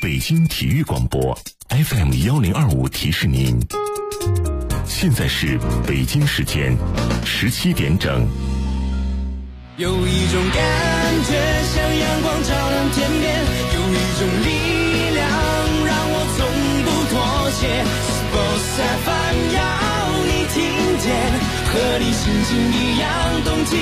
北京体育广播 FM1025提示您，现在是北京时间17点整。 有一种感觉像阳光照亮天边，有一种力量让我从不妥协。Sports FM 要你听见，和你心情一样动起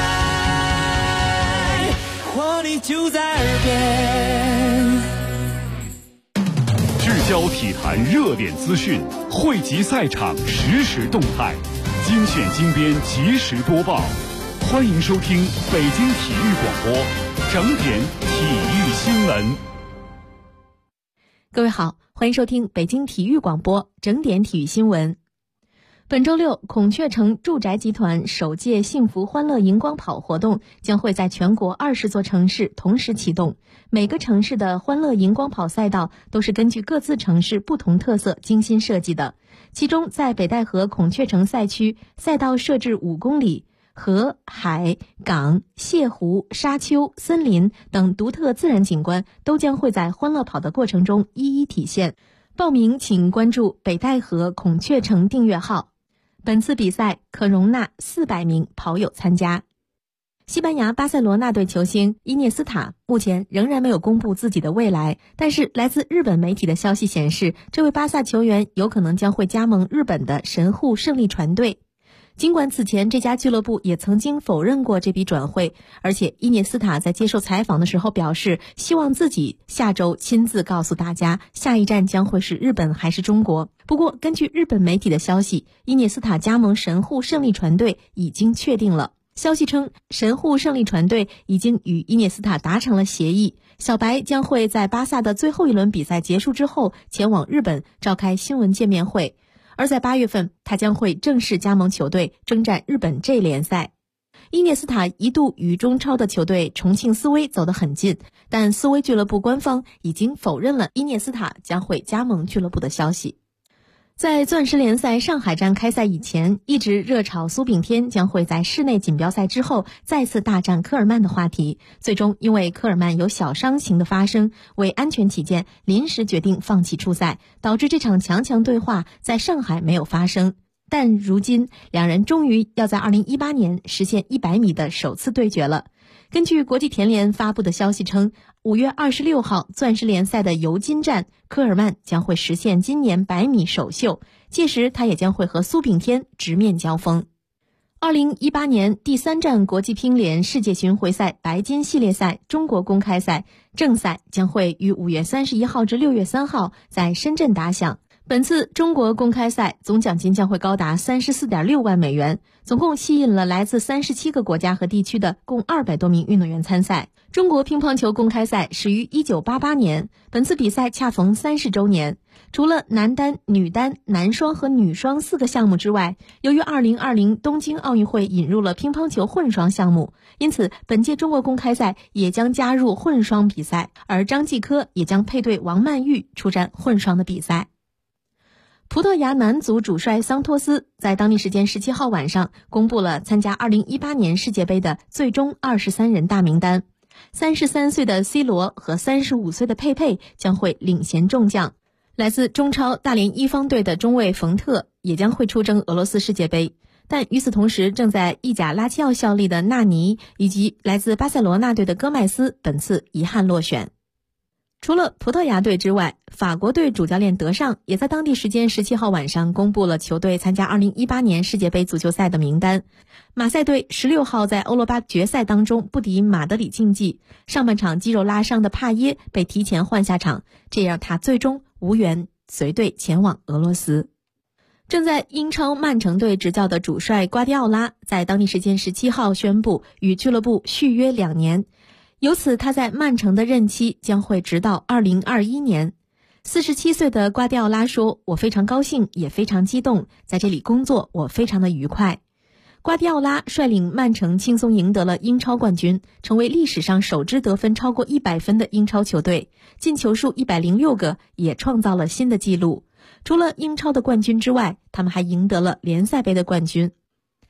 来，活力就在耳边。 聚焦体坛热点资讯，汇集赛场实时动态，精选精编及时播报。欢迎收听北京体育广播整点体育新闻。 各位好，欢迎收听北京体育广播整点体育新闻。本周六，孔雀城住宅集团首届幸福欢乐荧光跑活动将会在全国20座城市同时启动。每个城市的欢乐荧光跑赛道都是根据各自城市不同特色精心设计的。其中，在北戴河孔雀城赛区，赛道设置5公里，河、海、港、泻湖、沙丘、森林等独特自然景观都将会在欢乐跑的过程中一一体现。报名请关注北戴河孔雀城订阅号。本次比赛可容纳400名跑友参加。西班牙巴塞罗那队球星伊涅斯塔目前仍然没有公布自己的未来，但是来自日本媒体的消息显示，这位巴萨球员有可能将会加盟日本的神户胜利船队。尽管此前这家俱乐部也曾经否认过这笔转会，而且伊涅斯塔在接受采访的时候表示，希望自己下周亲自告诉大家下一站将会是日本还是中国。不过根据日本媒体的消息，伊涅斯塔加盟神户胜利船队已经确定了。消息称，神户胜利船队已经与伊涅斯塔达成了协议，小白将会在巴萨的最后一轮比赛结束之后前往日本召开新闻见面会。而在8月份，他将会正式加盟球队，征战日本 J 联赛。伊涅斯塔一度与中超的球队重庆斯威走得很近，但斯威俱乐部官方已经否认了伊涅斯塔将会加盟俱乐部的消息。在钻石联赛上海站开赛以前，一直热炒苏炳添将会在室内锦标赛之后再次大战科尔曼的话题，最终因为科尔曼有小伤情的发生，为安全起见临时决定放弃出赛，导致这场强对话在上海没有发生。但如今两人终于要在2018年实现100米的首次对决了。根据国际田联发布的消息称，5月26号钻石联赛的尤金站，科尔曼将会实现今年100米首秀，届时他也将会和苏炳添直面交锋。2018年第3站国际乒联世界巡回赛白金系列赛中国公开赛正赛将会于5月31号至6月3号在深圳打响。本次中国公开赛总奖金将会高达34.6万美元，总共吸引了来自37个国家和地区的共200多名运动员参赛。中国乒乓球公开赛始于1988年，本次比赛恰逢30周年。除了男单、女单、男双和女双4个项目之外，由于2020东京奥运会引入了乒乓球混双项目，因此本届中国公开赛也将加入混双比赛，而张继科也将配对王曼玉出战混双的比赛。葡萄牙男足主帅桑托斯在当地时间17号晚上公布了参加2018年世界杯的最终23人大名单。33岁的 C 罗和35岁的佩佩将会领衔众将，来自中超大连一方队的中卫冯特也将会出征俄罗斯世界杯。但与此同时，正在意甲拉齐奥效力的纳尼以及来自巴塞罗那队的戈麦斯本次遗憾落选。除了葡萄牙队之外，法国队主教练德尚也在当地时间17号晚上公布了球队参加2018年世界杯足球赛的名单。马赛队16号在欧罗巴决赛当中不敌马德里竞技，上半场肌肉拉伤的帕耶被提前换下场，这让他最终无缘随队前往俄罗斯。正在英超曼城队执教的主帅瓜迪奥拉在当地时间17号宣布与俱乐部续约2年，由此他在曼城的任期将会直到2021年。47岁的瓜迪奥拉说，我非常高兴也非常激动，在这里工作我非常的愉快。瓜迪奥拉率领曼城轻松赢得了英超冠军，成为历史上首支得分超过100分的英超球队，进球数106个，也创造了新的纪录。除了英超的冠军之外，他们还赢得了联赛杯的冠军。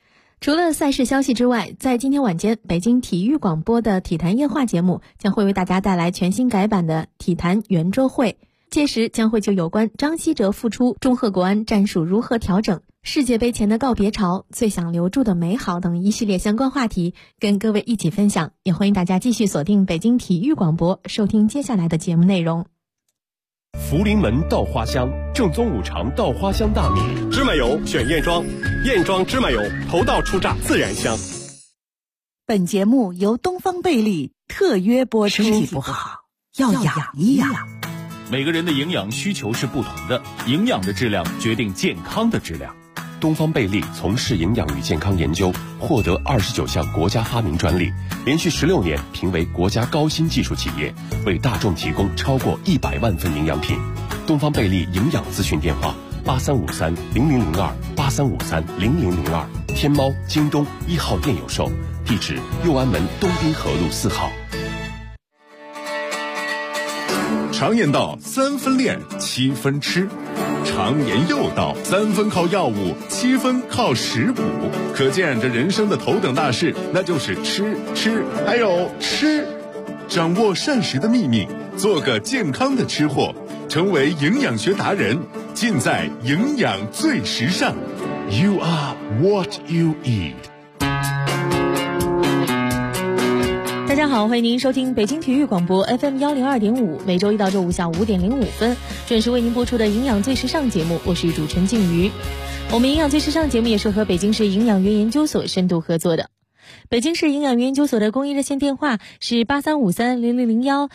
除了赛事消息之外，在今天晚间，北京体育广播的体坛夜话节目将会为大家带来全新改版的体坛圆桌会。届时将会就有关张稀哲复出、中赫国安战术如何调整、世界杯前的告别潮、最想留住的美好等一系列相关话题，跟各位一起分享。也欢迎大家继续锁定北京体育广播，收听接下来的节目内容。 福临门稻花香，正宗五常稻花香大米， 芝麻油选燕庄，燕庄芝麻油，头道出榨自然香。 本节目由东方贝利特约播出。 身体不好要养一养。 每个人的营养需求是不同的，营养的质量决定健康的质量。 东方贝利从事营养与健康研究，获得29项国家发明专利，连续16年评为国家高新技术企业，为大众提供超过100万份营养品。东方贝利营养咨询电话83530002，83530002，天猫、京东1号店有售，地址右安门东滨河路4号。 常言道3分练7分吃，常言又道3分靠药物7分靠食补，可见这人生的头等大事那就是吃还有吃。掌握膳食的秘密，做个健康的吃货，成为营养学达人，尽在营养最时尚。 You are what you eat。 大家好，欢迎您收听北京体育广播 FM 102.5，每周一到周五下午5点05分准时为您播出的营养最时尚节目，我是主持人静瑜。我们营养最时尚节目也是和北京市营养园研究所深度合作的。北京市营养园研究所的公益热线电话是83530001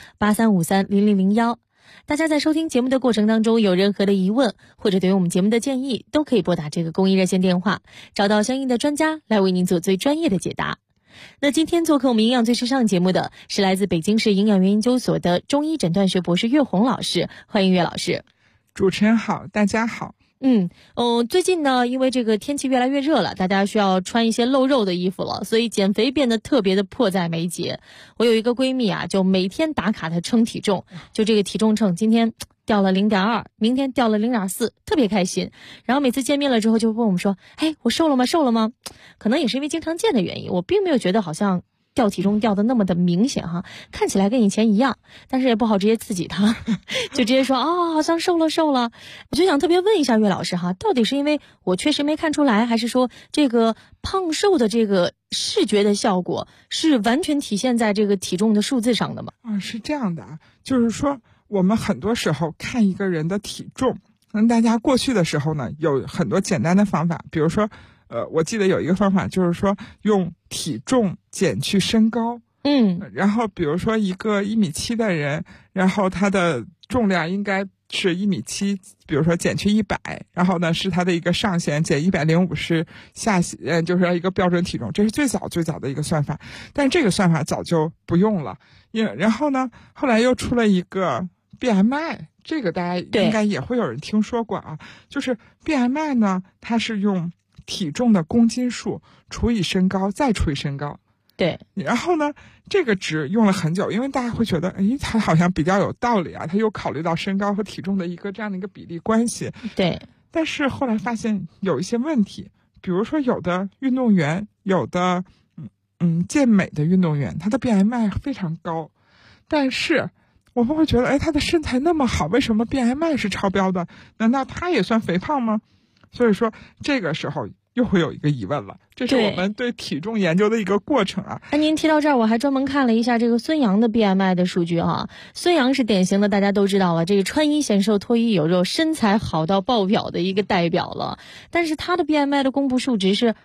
83530001。大家在收听节目的过程当中有任何的疑问或者对于我们节目的建议，都可以拨打这个公益热线电话，找到相应的专家来为您做最专业的解答。那今天做客我们营养最时尚节目的是来自北京市营养园研究所的中医诊断学博士岳红老师，欢迎岳老师。 主持人好，大家好。 最近呢，因为这个天气越来越热了，大家需要穿一些露肉的衣服了，所以减肥变得特别的迫在眉睫。我有一个闺蜜啊，就每天打卡的称体重，就这个体重秤今天掉了 0.2， 明天掉了 0.4， 特别开心。然后每次见面了之后就问我们说，我瘦了吗？可能也是因为经常见的原因，我并没有觉得好像掉体重掉的那么的明显哈，看起来跟以前一样，但是也不好直接刺激他，就直接说好像瘦了。我就想特别问一下岳老师哈，到底是因为我确实没看出来，还是说这个胖瘦的这个视觉的效果是完全体现在这个体重的数字上的吗？ 是这样的啊，就是说我们很多时候看一个人的体重，大家过去的时候呢有很多简单的方法，比如说我记得有一个方法就是说用体重减去身高，然后比如说一个1.7米的人，然后他的重量应该是1.7米，比如说减去100，然后呢是他的一个上限，减105是下限，就是一个标准体重，这是最早的一个算法，但这个算法早就不用了，然后呢后来又出了一个 BMI， 这个大家应该也会有人听说过啊，就是 BMI 呢它是用体重的公斤数除以身高再除以身高。 对， 然后呢这个值用了很久，因为大家会觉得它好像比较有道理啊，它又考虑到身高和体重的一个这样的一个比例关系。 对， 但是后来发现有一些问题，比如说有的运动员，有的健美的运动员，他的 BMI 非常高，但是我们会觉得他的身材那么好，为什么 BMI 是超标的？难道他也算肥胖吗？所以说这个时候又会有一个疑问了，这是我们对体重研究的一个过程啊。 您提到这儿，我还专门看了一下这个孙杨的 BMI 的数据啊。孙杨是典型的大家都知道了，这个穿衣显瘦脱衣有肉，身材好到爆表的一个代表了，但是他的 BMI 的公布数值是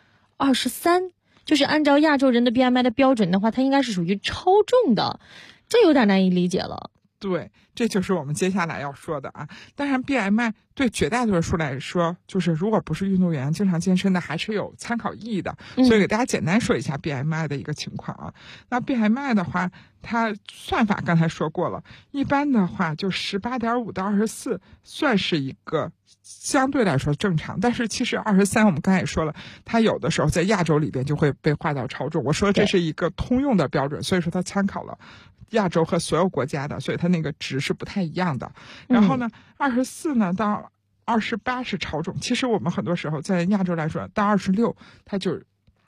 23，就是按照亚洲人的 BMI 的标准的话，他应该是属于超重的，这有点难以理解了。 对，这就是我们接下来要说的啊。当然 BMI 对绝大多数来说，就是如果不是运动员经常健身的，还是有参考意义的，所以给大家简单说一下 BMI 的一个情况啊。那 BMI 的话，它算法刚才说过了，一般的话就18.5到24算是一个相对来说正常，但是其实23我们刚才也说了，它有的时候在亚洲里边就会被划到超重，我说这是一个通用的标准，所以说它参考了亚洲和所有国家的，所以它那个值是不太一样的。然后呢24呢到28是超重，其实我们很多时候在亚洲来说到26它就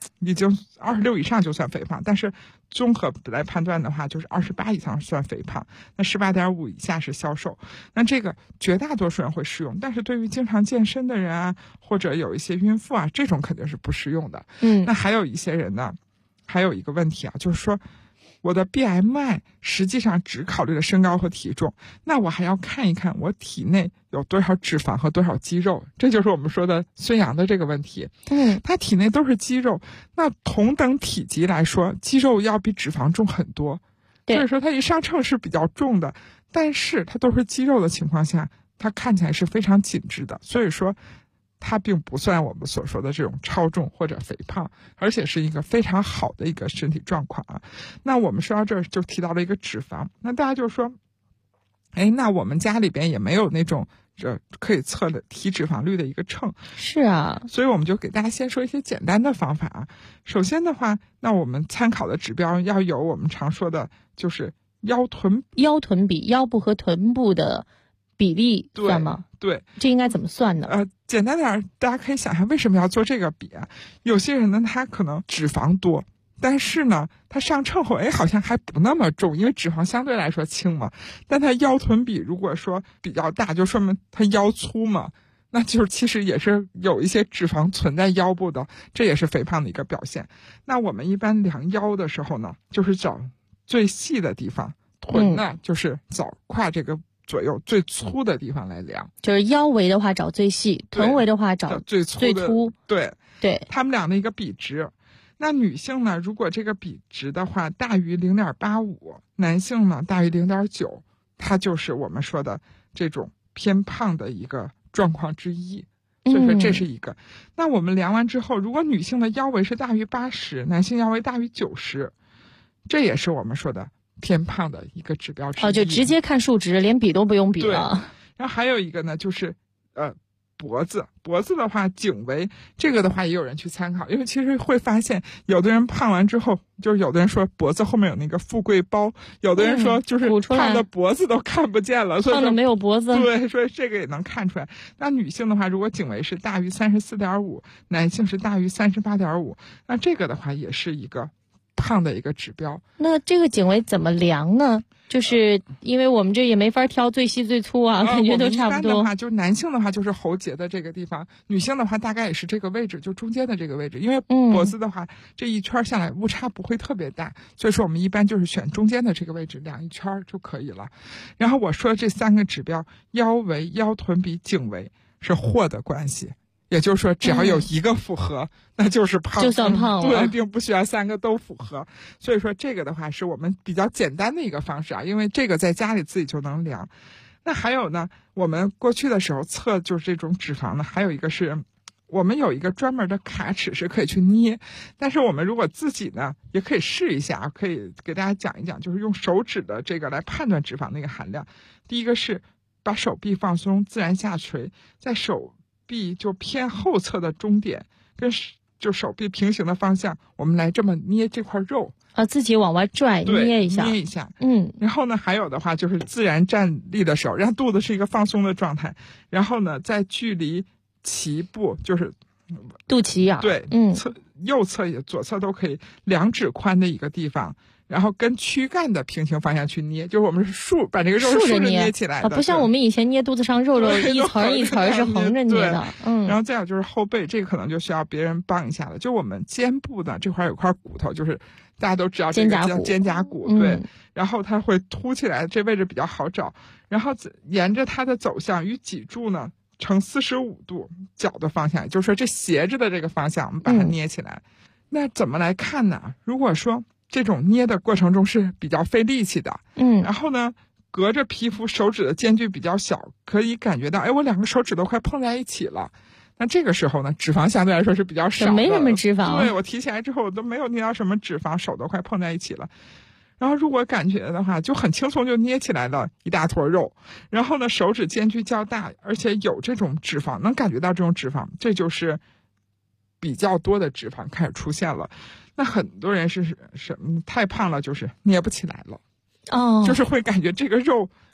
已经26以上就算肥胖，但是综合来判断的话，就是28以上算肥胖，那18.5以下是消瘦。那这个绝大多数人会适用，但是对于经常健身的人啊，或者有一些孕妇啊，这种肯定是不适用的。那还有一些人呢，还有一个问题啊，就是说我的 BMI 实际上只考虑了身高和体重，那我还要看一看我体内有多少脂肪和多少肌肉，这就是我们说的孙杨的这个问题。他体内都是肌肉，那同等体积来说，肌肉要比脂肪重很多，所以说他一上秤是比较重的，但是它都是肌肉的情况下，它看起来是非常紧致的，所以说它并不算我们所说的这种超重或者肥胖，而且是一个非常好的一个身体状况啊。那我们说到这儿就提到了一个脂肪，那大家就说，那我们家里边也没有那种可以测的体脂肪率的一个秤。 是啊， 所以我们就给大家先说一些简单的方法啊。首先的话，那我们参考的指标要有我们常说的就是腰臀比， 腰部和臀部的比例算吗？ 对， 这应该怎么算呢？ 简单点，大家可以想象为什么要做这个比啊？有些人呢，他可能脂肪多，但是呢，他上秤后，好像还不那么重，因为脂肪相对来说轻嘛。但他腰臀比如果说比较大，就说明他腰粗嘛，那就是其实也是有一些脂肪存在腰部的，这也是肥胖的一个表现。那我们一般量腰的时候呢，就是找最细的地方，臀呢就是找胯这个左右最粗的地方来量， 就是腰围的话找最细，臀围的话找最粗。 对，他们俩的一个比值。那女性呢，如果这个比值的话大于 0.85， 男性呢大于 0.9， 它就是我们说的这种偏胖的一个状况之一。所以说这是一个。那我们量完之后，如果女性的腰围是大于80，男性腰围大于90，这也是我们说的偏胖的一个指标之一。 就直接看数值，连比都不用比了。 然后还有一个呢，就是脖子的话，颈围这个的话也有人去参考，因为其实会发现有的人胖完之后，就是有的人说脖子后面有那个富贵包，有的人说就是胖的脖子都看不见了，所以胖的没有脖子。 对，所以这个也能看出来。那女性的话，如果颈围是大于 34.5， 男性是大于 38.5， 那这个的话也是一个胖的一个指标。 那这个颈围怎么量呢？就是因为我们这也没法挑最细最粗啊，感觉都差不多。 一般的话，就是男性的话就是喉结的这个地方，女性的话大概也是这个位置，就中间的这个位置。因为脖子的话，这一圈下来误差不会特别大，所以说我们一般就是选中间的这个位置量一圈就可以了。然后我说的这3个指标，腰围、腰臀比、颈围是或的关系。也就是说，只要有一个符合，那就是胖， 就算胖了。 对，并不需要3个都符合。所以说，这个的话是我们比较简单的一个方式啊，因为这个在家里自己就能量。那还有呢，我们过去的时候测就是这种脂肪呢，还有一个是我们有一个专门的卡尺是可以去捏，但是我们如果自己呢也可以试一下，可以给大家讲一讲，就是用手指的这个来判断脂肪的一个含量。第一个是把手臂放松，自然下垂，在手臂就偏后侧的中点跟就手臂平行的方向，我们来这么捏这块肉啊，自己往外拽，捏一下。 然后呢，还有的话就是自然站立的时候，让肚子是一个放松的状态，然后呢，在距离脐部就是肚脐眼， 对，右侧也左侧都可以2指宽的一个地方。然后跟躯干的平行方向去捏，就是我们是把这个肉竖着捏起来的， 不像我们以前捏肚子上肉一层一层是横着捏的。 然后再有就是后背，这个可能就需要别人帮一下了。就我们肩部的这块有块骨头，就是大家都知道这个叫肩胛骨，对。然后它会凸起来，这位置比较好找。然后沿着它的走向与脊柱呢呈45度角的方向，就是说这斜着的这个方向，我们把它捏起来。那怎么来看呢？如果说这种捏的过程中是比较费力气的，然后呢，隔着皮肤手指的间距比较小，可以感觉到，我2个手指都快碰在一起了。那这个时候呢，脂肪相对来说是比较少的， 没什么脂肪。 对，我提起来之后，我都没有捏到什么脂肪，手都快碰在一起了。然后如果感觉的话，就很轻松就捏起来了一大坨肉。然后呢，手指间距较大，而且有这种脂肪，能感觉到这种脂肪，这就是比较多的脂肪开始出现了。那很多人是什么太胖了，就是捏不起来了，就是会感觉这个肉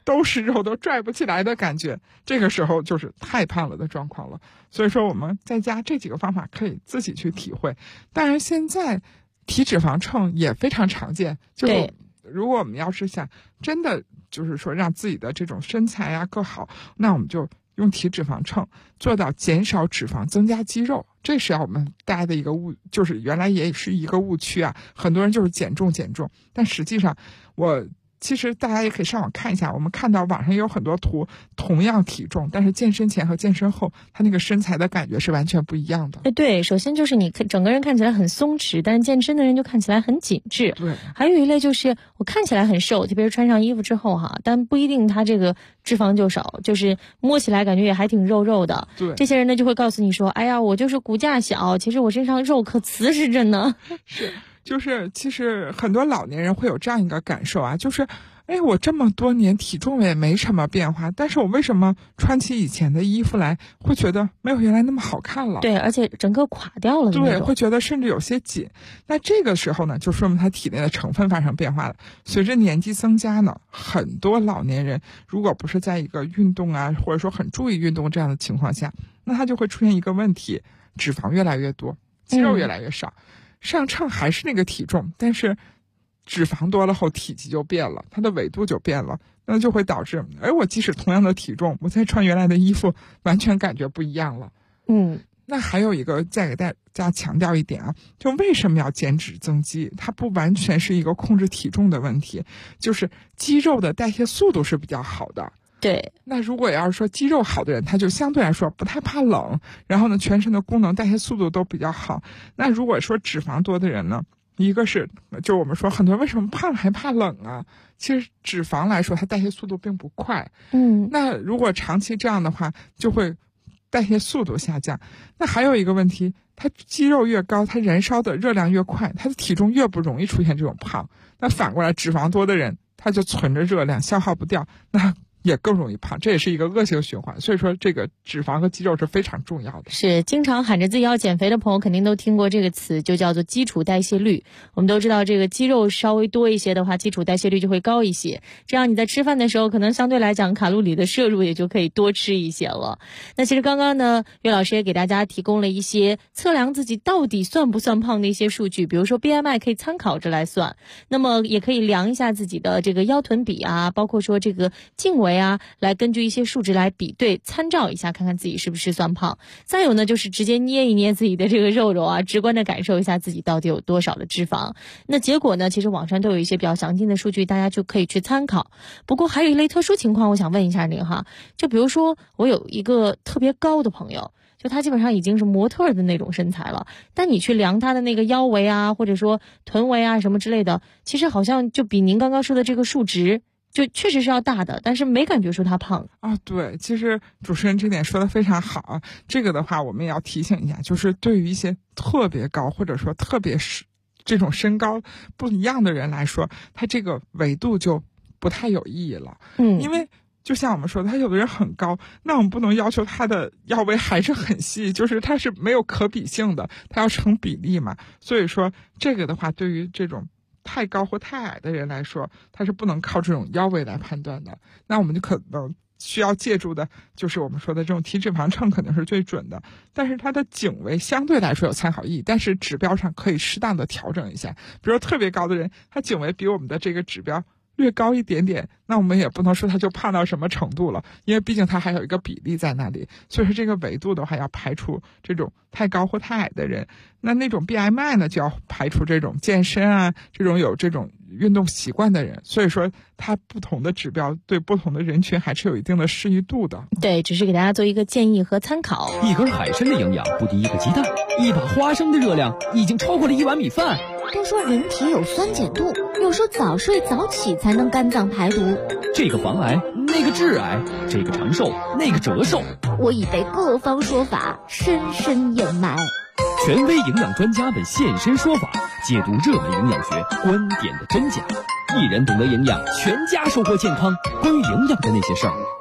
都是肉都拽不起来的感觉，这个时候就是太胖了的状况了。所以说我们在家这几个方法可以自己去体会。当然现在体脂肪秤也非常常见，就是如果我们要是想真的就是说让自己的这种身材啊更好，那我们就用体脂肪秤做到减少脂肪增加肌肉，这是我们大家的一个就是原来也是一个误区啊。很多人就是减重，但实际上其实大家也可以上网看一下，我们看到网上也有很多图，同样体重，但是健身前和健身后，他那个身材的感觉是完全不一样的。 对，首先就是你整个人看起来很松弛，但是健身的人就看起来很紧致。 对， 还有一类就是我看起来很瘦，特别是穿上衣服之后哈，但不一定他这个脂肪就少，就是摸起来感觉也还挺肉肉的。 对， 这些人呢就会告诉你说，哎呀，我就是骨架小，其实我身上肉可瓷实着呢。 是。就是其实很多老年人会有这样一个感受啊，就是我这么多年体重也没什么变化，但是我为什么穿起以前的衣服来会觉得没有原来那么好看了？ 对，而且整个垮掉了。 对，会觉得甚至有些紧。那这个时候呢，就说明他体内的成分发生变化了。随着年纪增加呢，很多老年人如果不是在一个运动啊，或者说很注意运动这样的情况下，那他就会出现一个问题，脂肪越来越多，肌肉越来越少。上秤还是那个体重，但是脂肪多了后体积就变了，它的纬度就变了，那就会导致我即使同样的体重，我再穿原来的衣服完全感觉不一样了。那还有一个再给大家强调一点啊，就为什么要减脂增肌，它不完全是一个控制体重的问题，就是肌肉的代谢速度是比较好的。 对， 那如果要是说肌肉好的人，他就相对来说不太怕冷，然后呢全身的功能代谢速度都比较好。那如果说脂肪多的人呢，一个是就我们说很多人为什么胖还怕冷啊，其实脂肪来说它代谢速度并不快。那如果长期这样的话，就会代谢速度下降。那还有一个问题，它肌肉越高，它燃烧的热量越快，它的体重越不容易出现这种胖。那反过来脂肪多的人，他就存着热量消耗不掉，那也更容易胖，这也是一个恶性循环。所以说这个脂肪和肌肉是非常重要的。 是，经常喊着自己要减肥的朋友肯定都听过这个词，就叫做基础代谢率。我们都知道这个肌肉稍微多一些的话，基础代谢率就会高一些，这样你在吃饭的时候可能相对来讲卡路里的摄入也就可以多吃一些了。那其实刚刚呢，岳老师也给大家提供了一些测量自己到底算不算胖的一些数据，比如说 BMI 可以参考着来算，那么也可以量一下自己的这个腰臀比啊，包括说这个颈围啊，来根据一些数值来比对参照一下，看看自己是不是算胖。再有呢，就是直接捏一捏自己的这个肉肉啊，直观的感受一下自己到底有多少的脂肪。那结果呢，其实网上都有一些比较详尽的数据，大家就可以去参考。不过还有一类特殊情况，我想问一下您哈，就比如说我有一个特别高的朋友，就他基本上已经是模特的那种身材了，但你去量他的那个腰围啊，或者说臀围啊什么之类的，其实好像就比您刚刚说的这个数值就确实是要大的，但是没感觉出他胖啊。对，其实主持人这点说的非常好啊。这个的话，我们也要提醒一下，就是对于一些特别高或者说特别是这种身高不一样的人来说，他这个维度就不太有意义了。因为就像我们说的，他有的人很高，那我们不能要求他的腰围还是很细，就是他是没有可比性的，他要成比例嘛。所以说这个的话，对于这种太高或太矮的人来说，他是不能靠这种腰围来判断的。那我们就可能需要借助的就是我们说的这种体脂肪秤可能是最准的，但是它的颈围相对来说有参考意义，但是指标上可以适当的调整一下。比如特别高的人，他颈围比我们的这个指标略高一点点，那我们也不能说他就胖到什么程度了，因为毕竟他还有一个比例在那里。所以说这个维度的话，要排除这种太高或太矮的人。那种 BMI 呢，就要排除这种健身啊，这种有这种运动习惯的人。所以说它不同的指标对不同的人群还是有一定的适宜度的。 对，只是给大家做一个建议和参考。 一根海参的营养不敌一个鸡蛋，一把花生的热量已经超过了1碗米饭。 都说人体有酸碱度，有时候早睡早起才能肝脏排毒。 这个防癌，那个致癌，这个长寿，那个折寿。 我已被各方说法深深掩埋。 权威营养专家们现身说法，解读热门营养学观点的真假。一人懂得营养，全家收获健康。关于营养的那些事儿，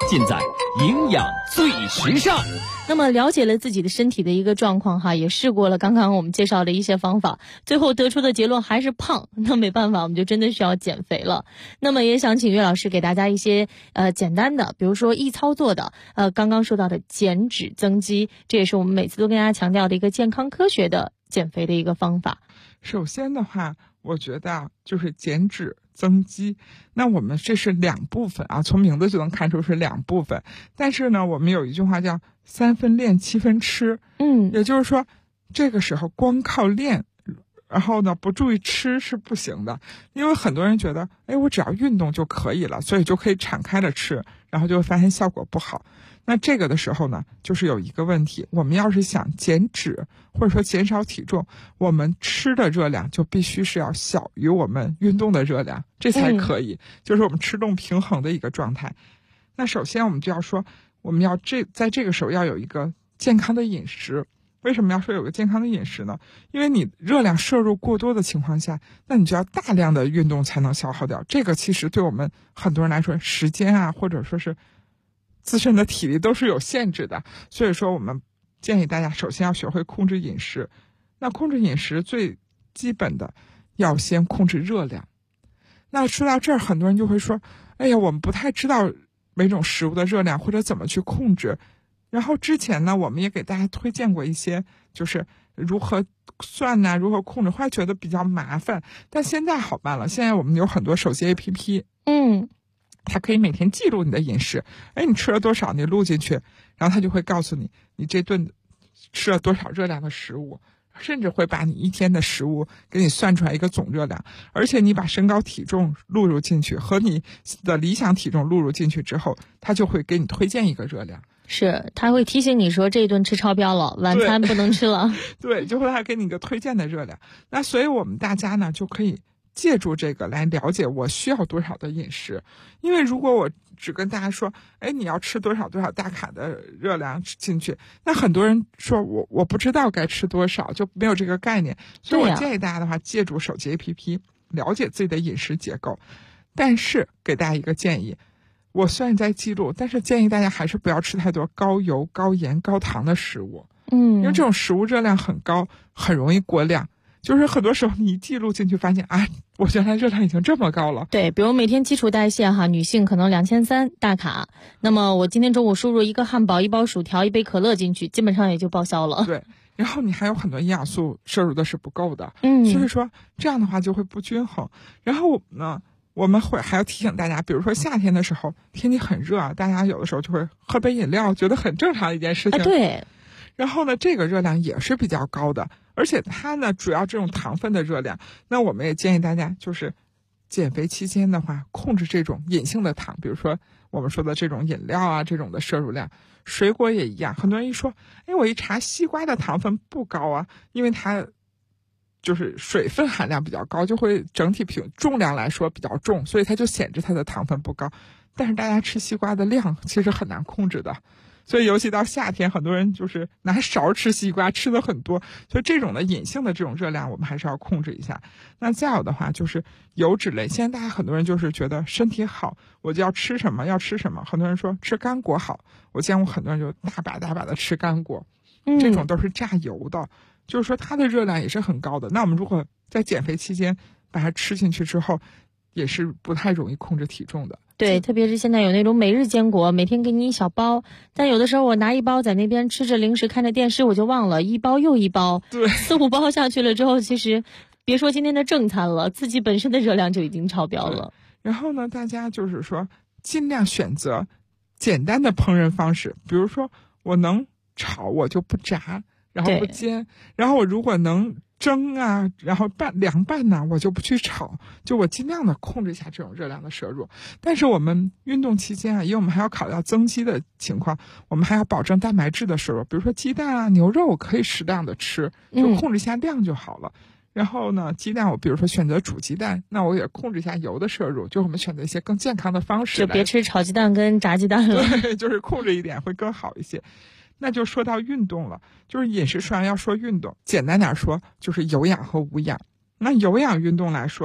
尽在营养最时尚。 那么了解了自己的身体的一个状况哈，也试过了刚刚我们介绍的一些方法，最后得出的结论还是胖，那没办法，我们就真的需要减肥了。那么也想请岳老师给大家一些简单的，比如说易操作的刚刚说到的减脂增肌，这也是我们每次都跟大家强调的一个健康科学的减肥的一个方法。 首先的话，我觉得就是减脂增肌，那我们这是两部分啊，从名字就能看出是两部分。但是呢，我们有一句话叫3分练7分吃，也就是说，这个时候光靠练，然后呢不注意吃是不行的，因为很多人觉得，我只要运动就可以了，所以就可以敞开了吃，然后就会发现效果不好。那这个的时候呢，就是有一个问题，我们要是想减脂或者说减少体重，我们吃的热量就必须是要小于我们运动的热量，这才可以，就是我们吃动平衡的一个状态。那首先我们就要说，我们要在这个时候要有一个健康的饮食。为什么要说有个健康的饮食呢？因为你热量摄入过多的情况下，那你就要大量的运动才能消耗掉。这个其实对我们很多人来说，时间啊，或者说是自身的体力都是有限制的。所以说我们建议大家首先要学会控制饮食。那控制饮食最基本的要先控制热量。那说到这儿，很多人就会说，我们不太知道每种食物的热量或者怎么去控制。然后之前呢，我们也给大家推荐过一些，就是如何算如何控制，后来觉得比较麻烦。但现在好办了，现在我们有很多手机 APP，它可以每天记录你的饮食，你吃了多少，你录进去，然后它就会告诉你，你这顿吃了多少热量的食物，甚至会把你一天的食物给你算出来一个总热量。而且你把身高体重录入进去和你的理想体重录入进去之后，它就会给你推荐一个热量。 是，他会提醒你说这一顿吃超标了，晚餐不能吃了。 对，就会还给你一个推荐的热量。那所以我们大家呢就可以借助这个来了解我需要多少的饮食。因为如果我只跟大家说，你要吃多少多少大卡的热量进去，那很多人说我不知道该吃多少，就没有这个概念。所以我建议大家的话，借助手机 APP 了解自己的饮食结构。但是给大家一个建议，我虽然在记录，但是建议大家还是不要吃太多高油、高盐、高糖的食物。因为这种食物热量很高，很容易过量。就是很多时候你一记录进去发现，我原来热量已经这么高了。 对，比如每天基础代谢女性可能2300大卡，那么我今天中午输入一个汉堡、一包薯条、一杯可乐进去，基本上也就报销了。 对，然后你还有很多营养素摄入的是不够的。所以说这样的话就会不均衡。然后呢，我们还要提醒大家，比如说夏天的时候天气很热，大家有的时候就会喝杯饮料，觉得很正常的一件事情。 对。 然后呢，这个热量也是比较高的，而且它呢主要这种糖分的热量。那我们也建议大家就是减肥期间的话，控制这种隐性的糖，比如说我们说的这种饮料啊，这种的摄入量。水果也一样，很多人一说，我一查西瓜的糖分不高啊，因为它就是水分含量比较高，就会整体重量来说比较重，所以它就显示它的糖分不高。但是大家吃西瓜的量其实很难控制的，所以尤其到夏天，很多人就是拿勺吃西瓜，吃的很多，所以这种的隐性的这种热量我们还是要控制一下。那再有的话就是油脂类，现在大家很多人就是觉得身体好，我就要吃什么要吃什么，很多人说吃干果好，我见过很多人就大把大把的吃干果，这种都是榨油的，就是说它的热量也是很高的。那我们如果在减肥期间把它吃进去之后，也是不太容易控制体重的。 对，特别是现在有那种每日坚果，每天给你一小包，但有的时候我拿一包在那边吃着零食看着电视，我就忘了一包又一包， 对 ，4-5包下去了之后，其实别说今天的正餐了，自己本身的热量就已经超标了。 然后呢，大家就是说尽量选择简单的烹饪方式，比如说我能炒我就不炸，然后不煎，然后我如果能蒸啊，然后凉拌呢，我就不去炒，就我尽量的控制一下这种热量的摄入。但是我们运动期间因为我们还要考虑到增肌的情况，我们还要保证蛋白质的摄入，比如说鸡蛋啊、牛肉可以适量的吃，就控制一下量就好了。然后呢，鸡蛋我比如说选择煮鸡蛋，那我也控制一下油的摄入，就我们选择一些更健康的方式， 就别吃炒鸡蛋跟炸鸡蛋了。 对，就是控制一点会更好一些。那就说到运动了，就是饮食上要说运动，简单点说就是有氧和无氧。那有氧运动来说呢，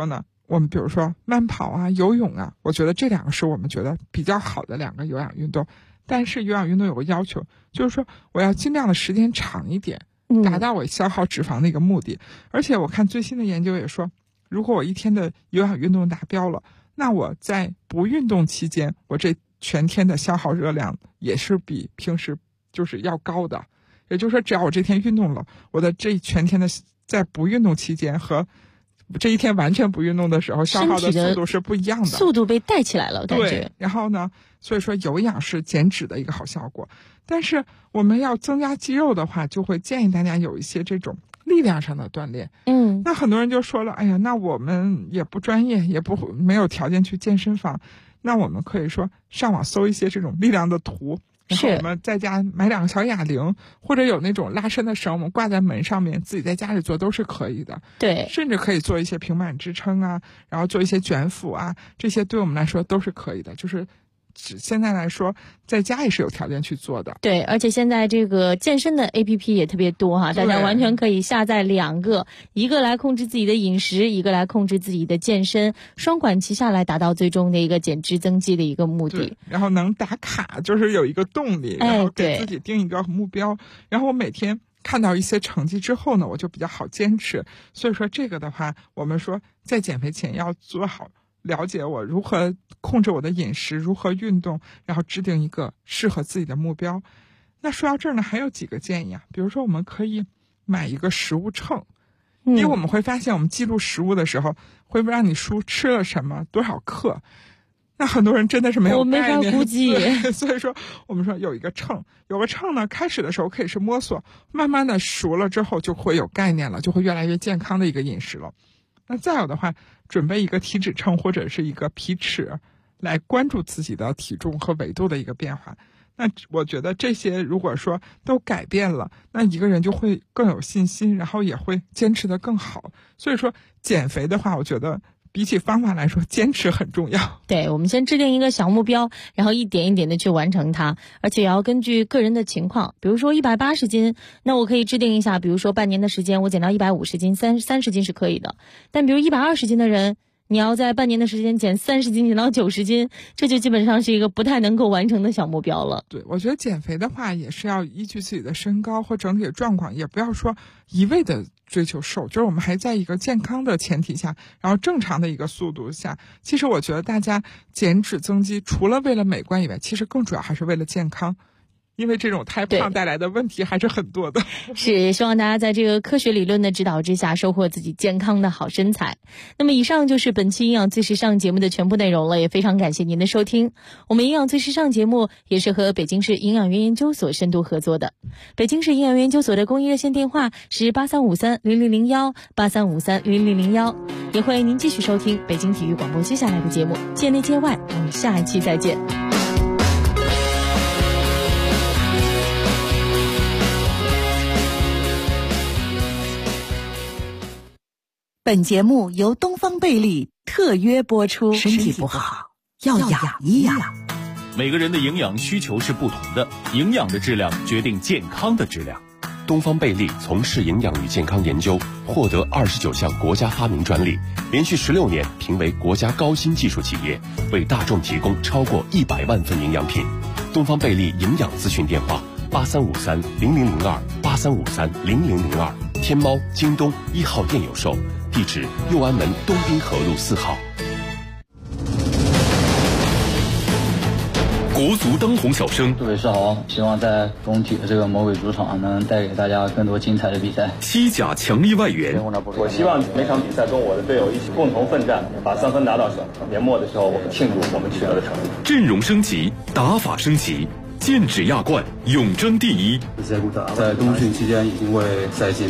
我们比如说慢跑啊、游泳啊，我觉得这两个是我们觉得比较好的两个有氧运动。但是有氧运动有个要求，就是说我要尽量的时间长一点，达到我消耗脂肪的一个目的。而且我看最新的研究也说，如果我一天的有氧运动达标了，那我在不运动期间，我这全天的消耗热量也是比平时就是要高的。也就是说，只要我这天运动了，我的这全天的在不运动期间和这一天完全不运动的时候消耗的速度是不一样的， 速度被带起来了，感觉。 对，然后呢，所以说有氧是减脂的一个好效果。但是我们要增加肌肉的话，就会建议大家有一些这种力量上的锻炼。那很多人就说了，哎呀，那我们也不专业，也没有条件去健身房，那我们可以说上网搜一些这种力量的图。然后我们在家买2个小哑铃，或者有那种拉伸的绳，我们挂在门上面，自己在家里做都是可以的。 对， 甚至可以做一些平板支撑啊，然后做一些卷腹啊，这些对我们来说都是可以的。就是现在来说，在家也是有条件去做的。 对，而且现在这个健身的 APP 也特别多哈，大家完全可以下载2个，一个来控制自己的饮食，一个来控制自己的健身，双管齐下来达到最终的一个减脂增肌的一个目的。 然后能打卡，就是有一个动力，然后给自己定一个目标，然后我每天看到一些成绩之后呢，我就比较好坚持。所以说这个的话，我们说在减肥前要做好了解我如何控制我的饮食，如何运动，然后制定一个适合自己的目标。那说到这儿呢，还有几个建议啊，比如说我们可以买一个食物秤，因为我们会发现我们记录食物的时候，会让你输吃了什么多少克。那很多人真的是没有概念， 我没法估计。 所以说我们说有一个秤，有个秤呢，开始的时候可以是摸索，慢慢的熟了之后就会有概念了，就会越来越健康的一个饮食了。那再有的话，准备一个体脂秤或者是一个皮尺，来关注自己的体重和维度的一个变化。那我觉得这些如果说都改变了，那一个人就会更有信心，然后也会坚持得更好。所以说减肥的话，我觉得比起方法来说，坚持很重要。 对，我们先制定一个小目标，然后一点一点的去完成它，而且也要根据个人的情况。比如说180斤，那我可以制定一下，比如说半年的时间，我减到150斤，30斤是可以的。但比如120斤的人，你要在半年的时间减30斤，减到90斤，这就基本上是一个不太能够完成的小目标了。 对，我觉得减肥的话，也是要依据自己的身高和整体的状况，也不要说一味的追求瘦，就是我们还在一个健康的前提下，然后正常的一个速度下。其实我觉得大家减脂增肌，除了为了美观以外，其实更主要还是为了健康。因为这种太胖带来的问题还是很多的。 是，也希望大家在这个科学理论的指导之下，收获自己健康的好身材。那么以上就是本期营养最时尚节目的全部内容了，也非常感谢您的收听。我们营养最时尚节目也是和北京市营养院研究所深度合作的。北京市营养院研究所的公益热线电话是83530001，83530001，也欢迎您继续收听北京体育广播接下来的节目，界内界外，我们下一期再见。 本节目由东方贝利特约播出。 身体不好，要养一养。 每个人的营养需求是不同的，营养的质量决定健康的质量。 东方贝利从事营养与健康研究，获得29项国家发明专利，连续16年评为国家高新技术企业，为大众提供超过100万份营养品。东方贝利营养咨询电话83530002，83530002，天猫、京东1号店有售，地址右安门东滨河路4号。 国足当红小生， 各位是好，希望在中体的这个魔鬼主场能带给大家更多精彩的比赛。 西甲强力外援， 我希望每场比赛跟我的队友一起共同奋战，把3分拿到手。年末的时候，我们庆祝我们取得的成绩。 阵容升级，打法升级，剑指亚冠，永争第一。 在冬训期间已经为赛季